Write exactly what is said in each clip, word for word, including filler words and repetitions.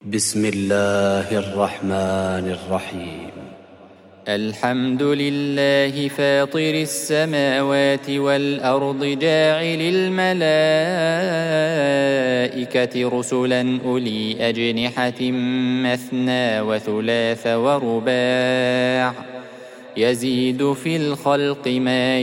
بسم الله الرحمن الرحيم. الحمد لله فاطر السماوات والأرض جاعل الملائكة رسلا أولي أجنحة مثنى وثلاث ورباع يزيد في الخلق ما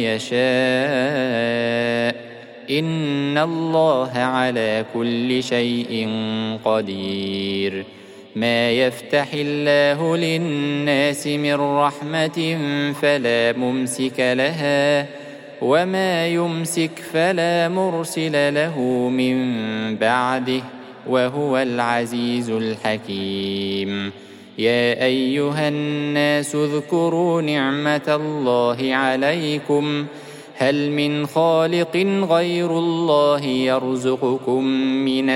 يشاء إن الله على كل شيء قدير. ما يفتح الله للناس من رحمة فلا ممسك لها وما يمسك فلا مرسل له من بعده وهو العزيز الحكيم. يا أيها الناس اذكروا نعمة الله عليكم هل من خالق غير الله يرزقكم من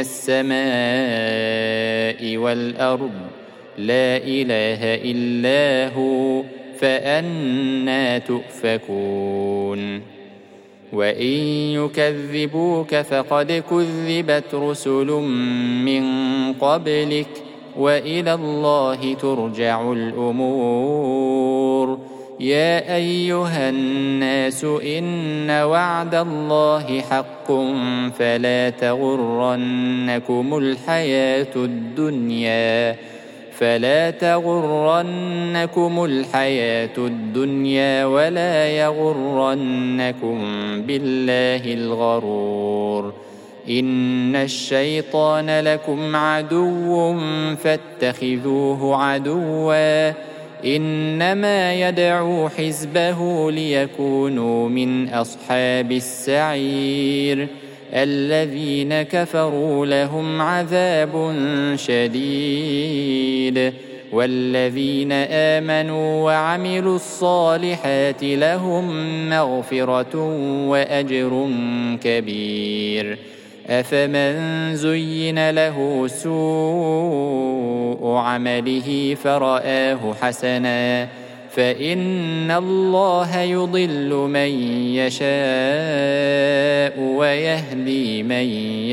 السماء والأرض لا إله إلا هو فأنى تؤفكون. وإن يكذبوك فقد كذبت رسل من قبلك وإلى الله ترجع الأمور. يا أيها الناس إن وعد الله حق فلا تغرنكم الحياة الدنيا فلا تغرنكم الحياة الدنيا ولا يغرنكم بالله الغرور. إن الشيطان لكم عدو فاتخذوه عدوا إنما يدعو حزبه ليكونوا من أصحاب السعير. الذين كفروا لهم عذاب شديد والذين آمنوا وعملوا الصالحات لهم مغفرة وأجر كبير. أفمن زين له سوء عمله فرآه حسنا فإن الله يضل من يشاء ويهدي من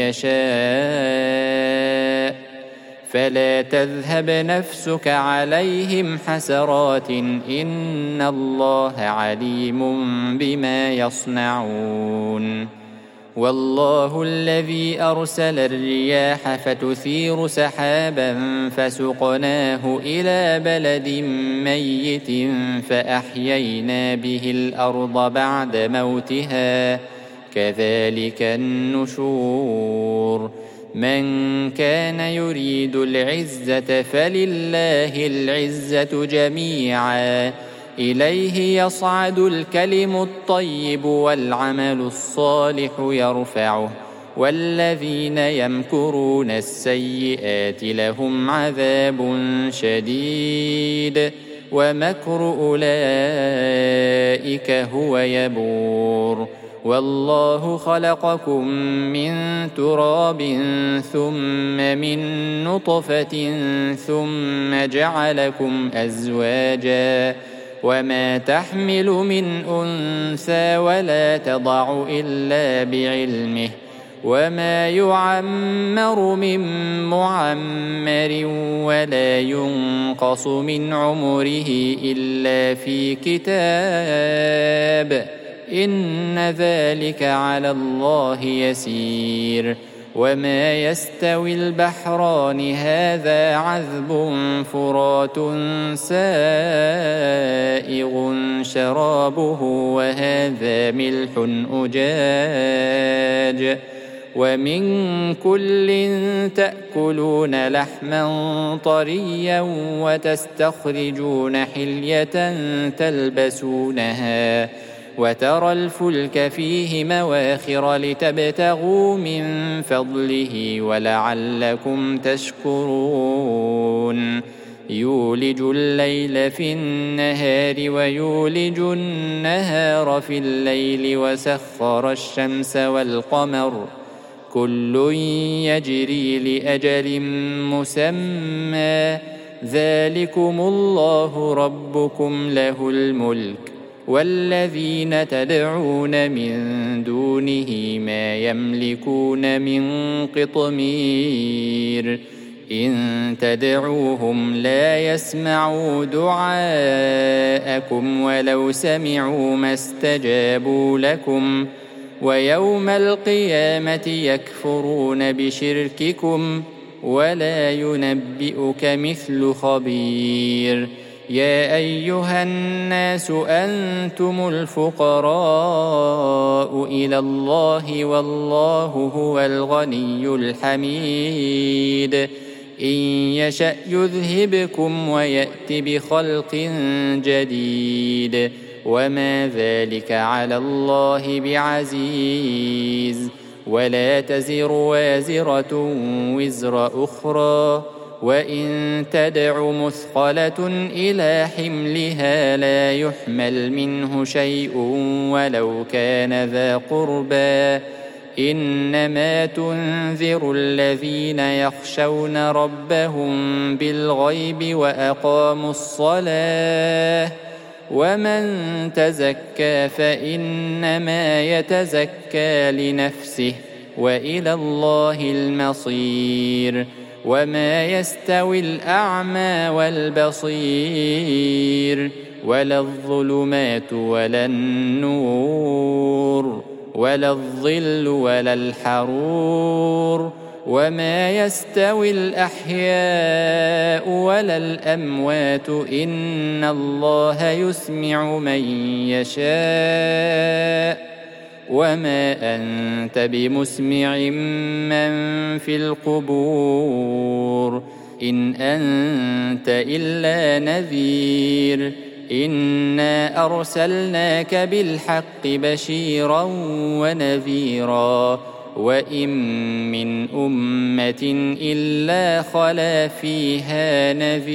يشاء فلا تذهب نفسك عليهم حسرات إن الله عليم بما يصنعون. والله الذي أرسل الرياح فتثير سحابا فسقناه إلى بلد ميت فأحيينا به الأرض بعد موتها كذلك النشور. من كان يريد العزة فلله العزة جميعا إليه يصعد الكلم الطيب والعمل الصالح يرفعه والذين يمكرون السيئات لهم عذاب شديد ومكر أولئك هو يبور. والله خلقكم من تراب ثم من نطفة ثم جعلكم أزواجا وما تحمل من أنثى ولا تضع إلا بعلمه وما يعمر من معمر ولا ينقص من عمره إلا في كتاب إن ذلك على الله يسير. وما يستوي البحران هذا عذب فرات سائغ شرابه وهذا ملح أجاج ومن كل تأكلون لحما طريا وتستخرجون حلية تلبسونها وترى الفلك فيه مواخر لتبتغوا من فضله ولعلكم تشكرون. يولج الليل في النهار ويولج النهار في الليل وسخر الشمس والقمر كل يجري لأجل مسمى ذلكم الله ربكم له الملك والذين تدعون من دونه ما يملكون من قطمير إن تدعوهم لا يسمعوا دعاءكم ولو سمعوا ما استجابوا لكم ويوم القيامة يكفرون بشرككم ولا ينبئك مثل خبير. يا أيها الناس أنتم الفقراء إلى الله والله هو الغني الحميد. إن يشأ يذهبكم ويأت بخلق جديد وما ذلك على الله بعزيز. ولا تزر وازرة وزر أخرى وإن تدع مثقلة إلى حملها لا يحمل منه شيء ولو كان ذا قربى. إنما تنذر الذين يخشون ربهم بالغيب وأقاموا الصلاة ومن تزكى فإنما يتزكى لنفسه وإلى الله المصير. وما يستوي الأعمى والبصير ولا الظلمات ولا النور ولا الظل ولا الحرور وما يستوي الأحياء ولا الأموات إن الله يسمع من يشاء وما أنت بمسمع من في القبور إن أنت إلا نذير. إنا أرسلناك بالحق بشيرا ونذيرا وإن من أمة إلا خلا فيها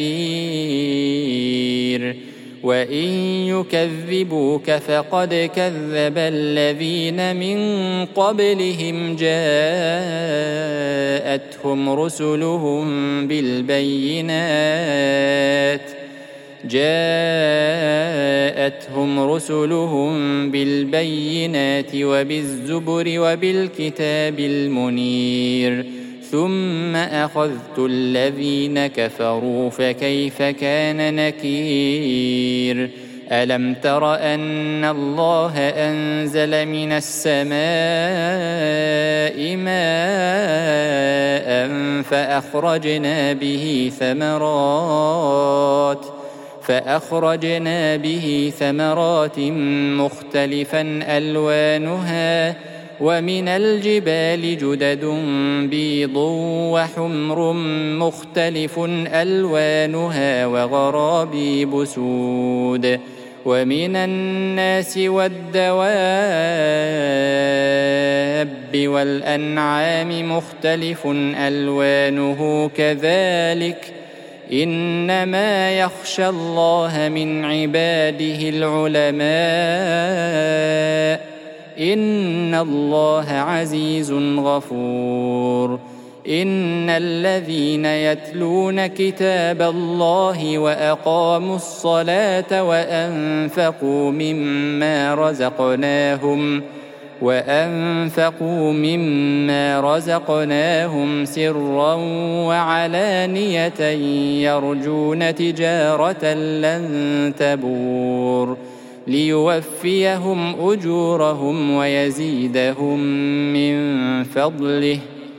نذير. وإن يكذبوك فقد كذب الذين من قبلهم جاءتهم رسلهم بالبينات جاءتهم رسلهم بالبينات وبالزبر وبالكتاب المنير ثم أخذت الذين كفروا فكيف كان نكير. ألم تر أن الله أنزل من السماء ماء فأخرجنا به ثمرات فأخرجنا به ثمرات مختلفا ألوانها ومن الجبال جدد بيض وحمر مختلف ألوانها وغرابيب سود ومن الناس والدواب والأنعام مختلف ألوانه كذلك إنما يخشى الله من عباده العلماء إن الله عزيز غفور. إن الذين يتلون كتاب الله وأقاموا الصلاة وأنفقوا مما رزقناهم وأنفقوا مما رزقناهم سرا وعلانية يرجون تجارة لن تبور ليوفيهم أجورهم ويزيدهم من فضله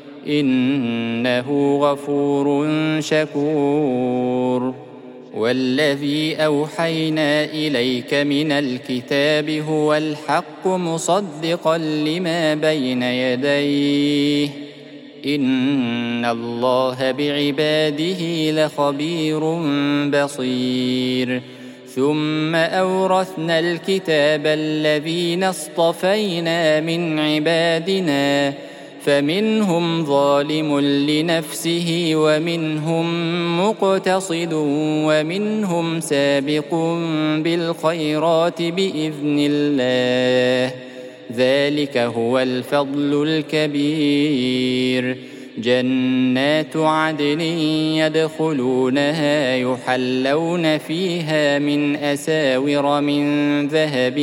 إنه غفور شكور. والذي أوحينا إليك من الكتاب هو الحق مصدقا لما بين يديه إن الله بعباده لخبير بصير. ثم أورثنا الكتاب الذين اصطفينا من عبادنا فمنهم ظالم لنفسه ومنهم مقتصد ومنهم سابق بالخيرات بإذن الله ذلك هو الفضل الكبير. جنات عدن يدخلونها يحلون فيها من أساور من ذهب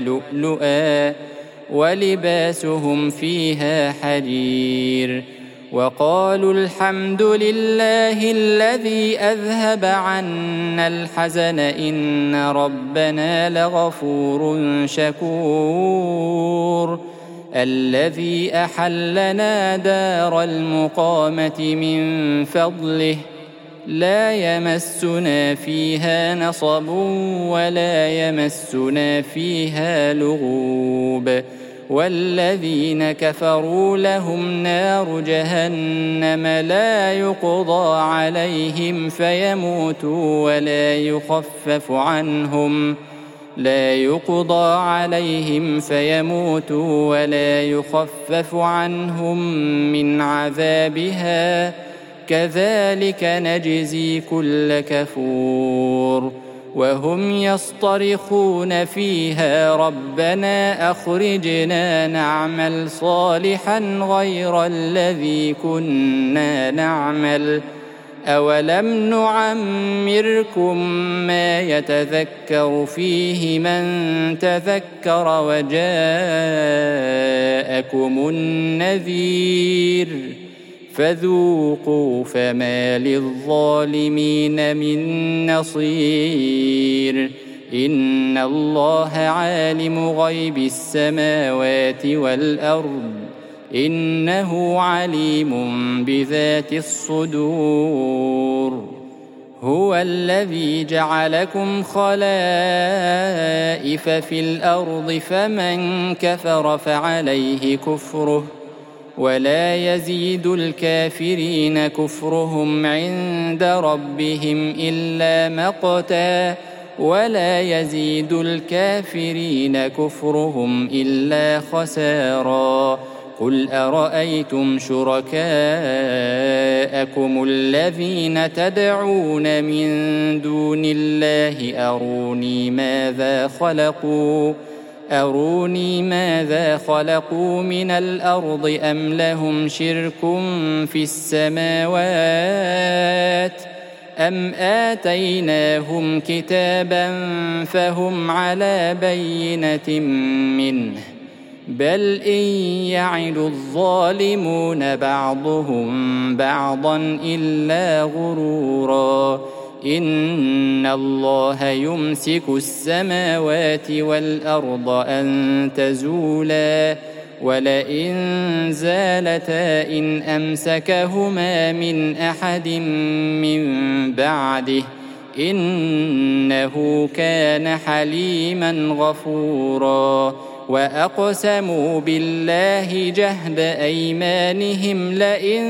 ولؤلؤا ولباسهم فيها حرير وقالوا الحمد لله الذي أذهب عنا الحزن إن ربنا لغفور شكور الذي أحلنا دار المقامة من فضله لا يمسنا فيها نصب ولا يمسنا فيها لغوب والذين كفروا لهم نار جهنم لا يقضى عليهم فيموتوا ولا يخفف عنهم لا يقضى عليهم فيموتوا ولا يخفف عنهم من عذابها كذلك نجزي كل كفور وهم يصطرخون فيها ربنا أخرجنا نعمل صالحا غير الذي كنا نعمل أولم نعمركم ما يتذكر فيه من تذكر وجاءكم النذير فذوقوا فما للظالمين من نصير إن الله عالم غيب السماوات والأرض إنه عليم بذات الصدور هو الذي جعلكم خلائف في الأرض فمن كفر فعليه كفره ولا يزيد الكافرين كفرهم عند ربهم إلا مقتا ولا يزيد الكافرين كفرهم إلا خسارا قل أرأيتم شركاءكم الذين تدعون من دون الله أروني ماذا خلقوا أروني ماذا خلقوا من الأرض أم لهم شرك في السماوات أم آتيناهم كتابا فهم على بينة منه بل إن يعد الظالمون بعضهم بعضا إلا غرورا إن الله يمسك السماوات والأرض أن تزولا ولئن زالتا إن أمسكهما من أحد من بعده إنه كان حليما غفورا وأقسموا بالله جهد أيمانهم لئن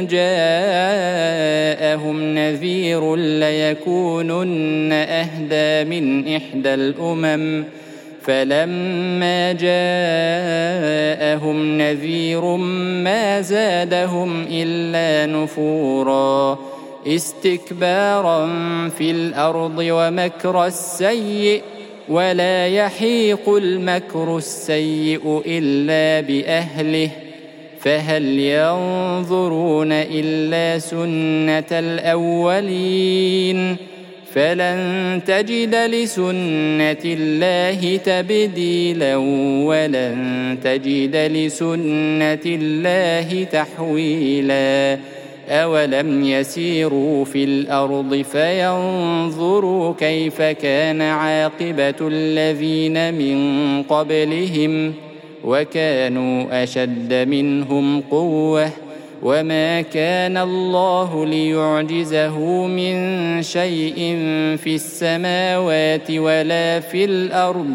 جاءهم نذير ليكونن أهدى من إحدى الأمم فلما جاءهم نذير ما زادهم إلا نفورا استكبارا في الأرض ومكر السيء ولا يحيق المكر السيء إلا بأهله فهل ينظرون إلا سنة الأولين فلن تجد لسنة الله تبديلا ولن تجد لسنة الله تحويلا أولم يسيروا في الأرض فينظروا كيف كان عاقبة الذين من قبلهم وكانوا أشد منهم قوة وما كان الله ليعجزه من شيء في السماوات ولا في الأرض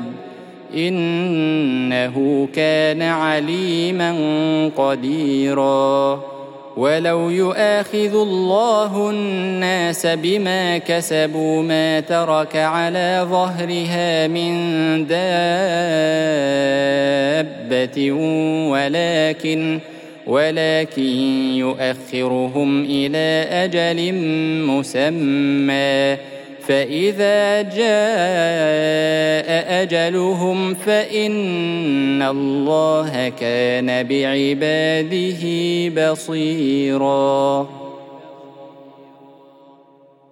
إنه كان عليما قديرا ولو يؤاخذ الله الناس بما كسبوا ما ترك على ظهرها من دابة ولكن ولكن يؤخرهم إلى أجل مسمى فإذا جاء أجلهم فإن الله كان بعباده بصيراً.